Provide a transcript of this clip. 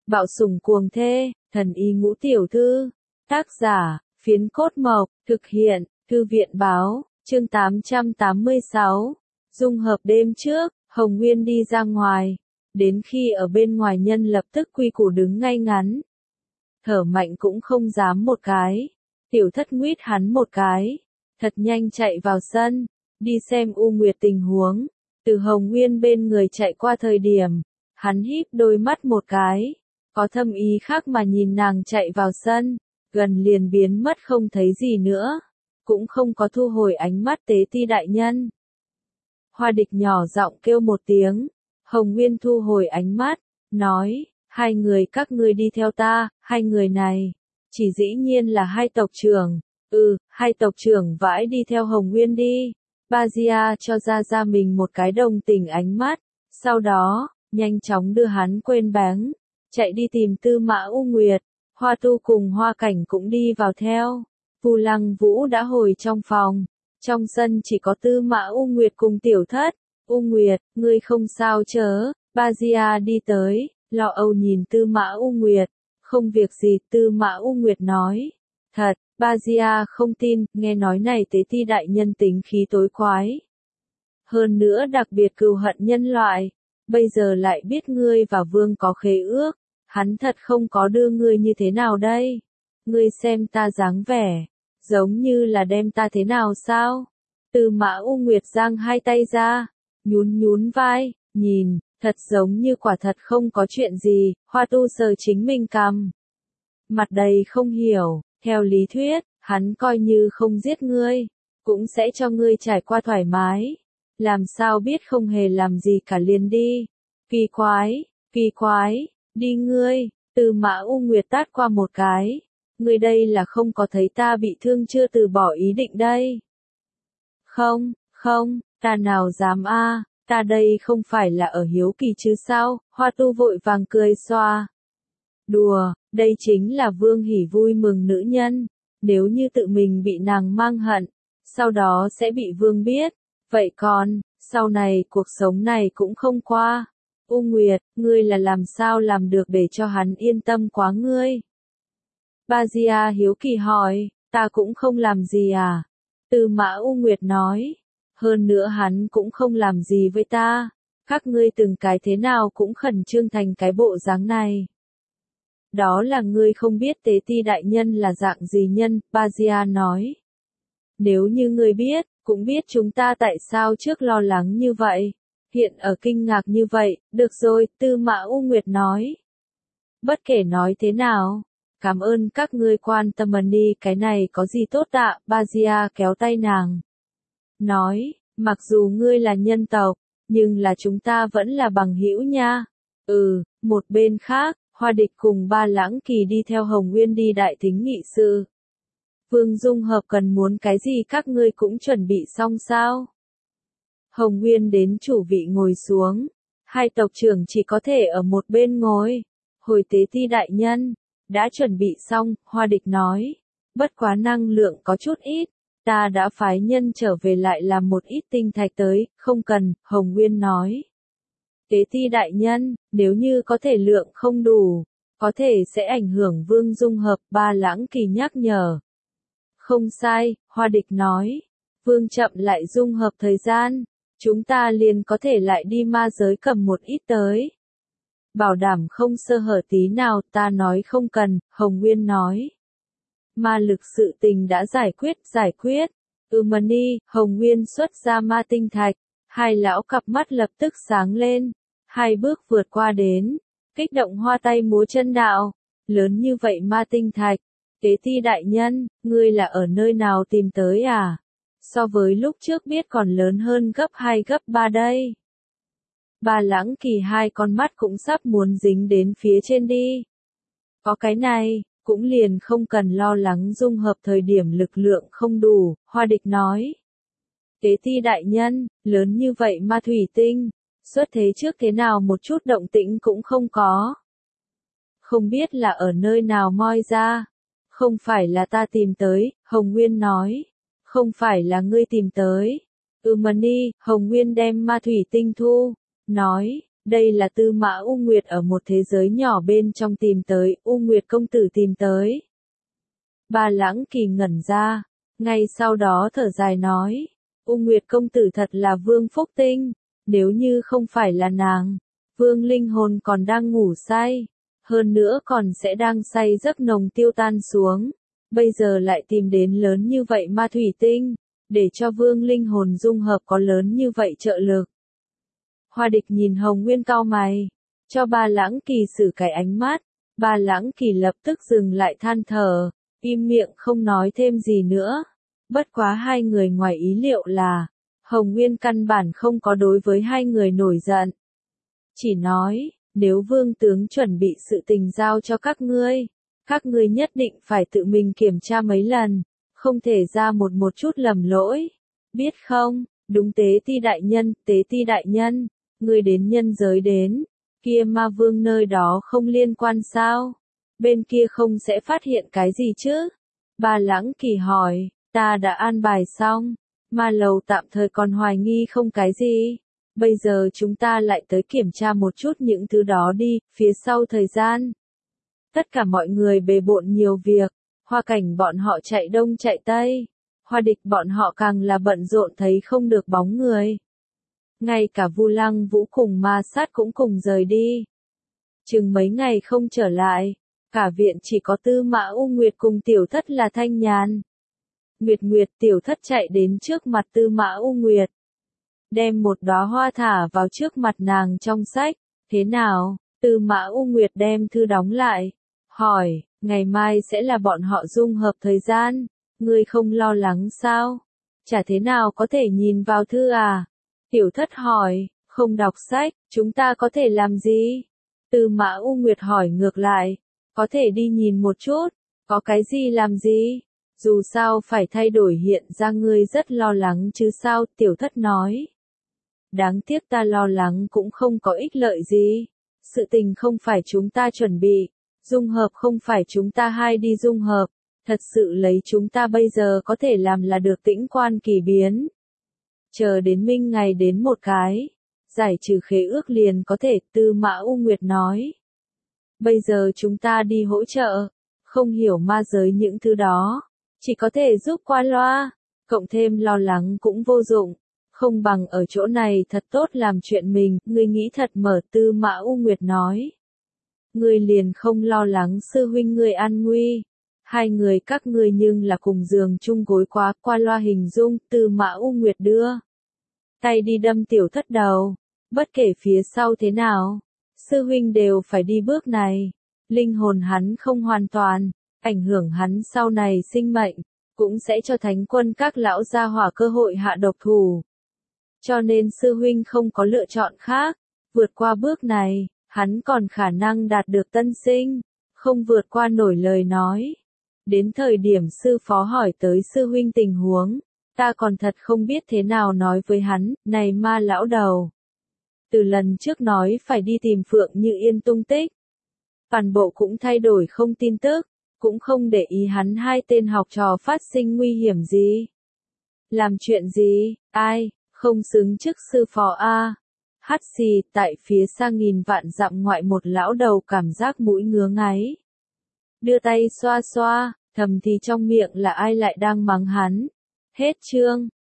Bạo sủng cuồng thê, thần y ngũ tiểu thư. Tác giả, Phiến Cốt Mộc, thực hiện, Thư viện báo, chương 886. Dung hợp đêm trước, Hồng Nguyên đi ra ngoài. Đến khi ở bên ngoài nhân lập tức quy củ đứng ngay ngắn. Thở mạnh cũng không dám một cái. Tiểu thất nguyết hắn một cái. Thật nhanh chạy vào sân. Đi xem U Nguyệt tình huống. Từ Hồng Nguyên bên người chạy qua thời điểm. Hắn híp đôi mắt một cái. Có thâm ý khác mà nhìn nàng chạy vào sân. Gần liền biến mất không thấy gì nữa. Cũng không có thu hồi ánh mắt tế ti đại nhân. Hoa địch nhỏ giọng kêu một tiếng. Hồng Nguyên thu hồi ánh mắt. Nói, hai người các ngươi đi theo ta, hai người này. Chỉ dĩ nhiên là hai tộc trưởng. Hai tộc trưởng vãi đi theo Hồng Nguyên đi. Bajia cho ra mình một cái đồng tình ánh mắt. Sau đó, nhanh chóng đưa hắn quên bén. Chạy đi tìm Tư Mã U Nguyệt. Hoa Tu cùng Hoa Cảnh cũng đi vào theo. Vu Lăng Vũ đã hồi trong phòng. Trong sân chỉ có Tư Mã U Nguyệt cùng Tiểu Thất. U Nguyệt, ngươi không sao chớ. Bajia đi tới, lo âu nhìn Tư Mã U Nguyệt. Không việc gì, Tư Mã U Nguyệt nói. Thật, Bajia không tin, nghe nói này tế ti đại nhân tính khí tối quái. Hơn nữa đặc biệt cừu hận nhân loại. Bây giờ lại biết ngươi và Vương có khế ước. Hắn thật không có đưa ngươi như thế nào đây? Ngươi xem ta dáng vẻ. Giống như là đem ta thế nào sao? Tư Mã U Nguyệt giang hai tay ra. Nhún vai, nhìn, thật giống như quả thật không có chuyện gì. Hoa Tu sờ chính mình cằm. Mặt đầy không hiểu. Theo lý thuyết, hắn coi như không giết ngươi. Cũng sẽ cho ngươi trải qua thoải mái. Làm sao biết không hề làm gì cả liền đi. Kỳ quái. Đi ngươi, Tư Mã U Nguyệt tát qua một cái. Ngươi đây là không có thấy ta bị thương chưa từ bỏ ý định đây. Không, ta nào dám ta đây không phải là ở hiếu kỳ chứ sao, Hoa Tu vội vàng cười xoa. Đùa, đây chính là Vương Hỉ vui mừng nữ nhân. Nếu như tự mình bị nàng mang hận, sau đó sẽ bị Vương biết. Vậy còn, sau này cuộc sống này cũng không qua. U Nguyệt, ngươi là làm sao làm được để cho hắn yên tâm quá ngươi? Bajia hiếu kỳ hỏi, ta cũng không làm gì à? Tư Mã U Nguyệt nói, hơn nữa hắn cũng không làm gì với ta. Các ngươi từng cái thế nào cũng khẩn trương thành cái bộ dáng này. Đó là ngươi không biết tế ti đại nhân là dạng gì nhân, Bajia nói. Nếu như ngươi biết, cũng biết chúng ta tại sao trước lo lắng như vậy. Hiện ở kinh ngạc như vậy, được rồi, Tư Mã U Nguyệt nói. Bất kể nói thế nào, cảm ơn các ngươi quan tâm đi, cái này có gì tốt ạ, Bajia kéo tay nàng. Nói, mặc dù ngươi là nhân tộc, nhưng là chúng ta vẫn là bằng hữu nha. Một bên khác, Hoa Địch cùng Ba Lãng Kỳ đi theo Hồng Nguyên đi đại thính nghị sự. Vương Dung Hợp cần muốn cái gì các ngươi cũng chuẩn bị xong sao? Hồng Nguyên đến chủ vị ngồi xuống. Hai tộc trưởng chỉ có thể ở một bên ngồi. Hồi tế ti đại nhân. Đã chuẩn bị xong, Hoa Địch nói. Bất quá năng lượng có chút ít. Ta đã phái nhân trở về lại làm một ít tinh thạch tới. Không cần, Hồng Nguyên nói. Tế ti đại nhân, nếu như có thể lượng không đủ. Có thể sẽ ảnh hưởng Vương Dung Hợp, Ba Lãng Kỳ nhắc nhở. Không sai, Hoa Địch nói. Vương chậm lại dung hợp thời gian. Chúng ta liền có thể lại đi ma giới cầm một ít tới. Bảo đảm không sơ hở tí nào, ta nói không cần, Hồng Nguyên nói. Ma lực sự tình đã giải quyết. Mani, Hồng Nguyên xuất ra ma tinh thạch. Hai lão cặp mắt lập tức sáng lên. Hai bước vượt qua đến. Kích động hoa tay múa chân đạo. Lớn như vậy ma tinh thạch. Tế ti đại nhân, ngươi là ở nơi nào tìm tới à? So với lúc trước biết còn lớn hơn gấp 2 gấp 3 đây. Ba Lãng Kỳ hai con mắt cũng sắp muốn dính đến phía trên đi. Có cái này, cũng liền không cần lo lắng dung hợp thời điểm lực lượng không đủ, Hoa Địch nói. Tế ti đại nhân, lớn như vậy ma thủy tinh, xuất thế trước thế nào một chút động tĩnh cũng không có. Không biết là ở nơi nào moi ra. Không phải là ta tìm tới, Hồng Nguyên nói. Không phải là ngươi tìm tới. Mani, Hồng Nguyên đem ma thủy tinh thu. Nói, Đây là Tư Mã U Nguyệt ở một thế giới nhỏ bên trong tìm tới, U Nguyệt công tử tìm tới. Ba Lãng Kỳ ngẩn ra, ngay sau đó thở dài nói, U Nguyệt công tử thật là Vương Phúc Tinh, nếu như không phải là nàng, Vương linh hồn còn đang ngủ say, hơn nữa còn sẽ đang say giấc nồng tiêu tan xuống, bây giờ lại tìm đến lớn như vậy ma thủy tinh, để cho Vương linh hồn dung hợp có lớn như vậy trợ lực. Hoa Địch nhìn Hồng Nguyên cau mày, cho Ba Lãng Kỳ xử cái ánh mắt, Ba Lãng Kỳ lập tức dừng lại than thở, im miệng không nói thêm gì nữa. Bất quá hai người ngoài ý liệu là, Hồng Nguyên căn bản không có đối với hai người nổi giận. Chỉ nói, nếu Vương tướng chuẩn bị sự tình giao cho các ngươi nhất định phải tự mình kiểm tra mấy lần, không thể ra một chút lầm lỗi. Biết không, đúng Tế Ti đại nhân, ngươi đến nhân giới đến, kia ma vương nơi đó không liên quan sao? Bên kia không sẽ phát hiện cái gì chứ? Ba Lãng Kỳ hỏi, ta đã an bài xong, ma lầu tạm thời còn hoài nghi không cái gì. Bây giờ chúng ta lại tới kiểm tra một chút những thứ đó đi, phía sau thời gian. Tất cả mọi người bề bộn nhiều việc, Hoa Cảnh bọn họ chạy đông chạy tây, Hoa Địch bọn họ càng là bận rộn thấy không được bóng người. Ngay cả Vu Lăng Vũ cùng Ma Sát cũng cùng rời đi. Chừng mấy ngày không trở lại, cả viện chỉ có Tư Mã U Nguyệt cùng Tiểu Thất là thanh nhàn. Nguyệt Tiểu Thất chạy đến trước mặt Tư Mã U Nguyệt, đem một đóa hoa thả vào trước mặt nàng trong sách. Thế nào? Tư Mã U Nguyệt đem thư đóng lại, hỏi, ngày mai sẽ là bọn họ dung hợp thời gian, ngươi không lo lắng sao? Chả thế nào có thể nhìn vào thư à? Tiểu Thất hỏi, không đọc sách, chúng ta có thể làm gì? Tư Mã U Nguyệt hỏi ngược lại, có thể đi nhìn một chút, có cái gì làm gì? Dù sao phải thay đổi hiện ra ngươi rất lo lắng chứ sao? Tiểu Thất nói. Đáng tiếc ta lo lắng cũng không có ích lợi gì. Sự tình không phải chúng ta chuẩn bị, dung hợp không phải chúng ta hai đi dung hợp, thật sự lấy chúng ta bây giờ có thể làm là được tĩnh quan kỳ biến. Chờ đến minh ngày đến một cái, giải trừ khế ước liền có thể, Tư Mã U Nguyệt nói. Bây giờ chúng ta đi hỗ trợ, không hiểu ma giới những thứ đó, chỉ có thể giúp qua loa, cộng thêm lo lắng cũng vô dụng, không bằng ở chỗ này thật tốt làm chuyện mình, ngươi nghĩ thật mở, Tư Mã U Nguyệt nói. Ngươi liền không lo lắng sư huynh ngươi an nguy, hai người các ngươi nhưng là cùng giường chung gối quá, qua loa hình dung, Tư Mã U Nguyệt đưa tay đi đâm Tiểu Thất đầu, bất kể phía sau thế nào, sư huynh đều phải đi bước này, linh hồn hắn không hoàn toàn, ảnh hưởng hắn sau này sinh mệnh, cũng sẽ cho thánh quân các lão gia hỏa cơ hội hạ độc thủ. Cho nên sư huynh không có lựa chọn khác, vượt qua bước này, hắn còn khả năng đạt được tân sinh, không vượt qua nổi lời nói. Đến thời điểm sư phó hỏi tới sư huynh tình huống, ta còn thật không biết thế nào nói với hắn, này ma lão đầu. Từ lần trước nói phải đi tìm Phượng Như Yên tung tích, toàn bộ cũng thay đổi không tin tức, cũng không để ý hắn hai tên học trò phát sinh nguy hiểm gì. Làm chuyện gì, ai, không xứng chức sư phó a. Hắt xì, tại phía xa nghìn vạn dặm ngoại một lão đầu cảm giác mũi ngứa ngáy. Đưa tay xoa xoa, thầm thì trong miệng là ai lại đang mắng hắn. Hết chương.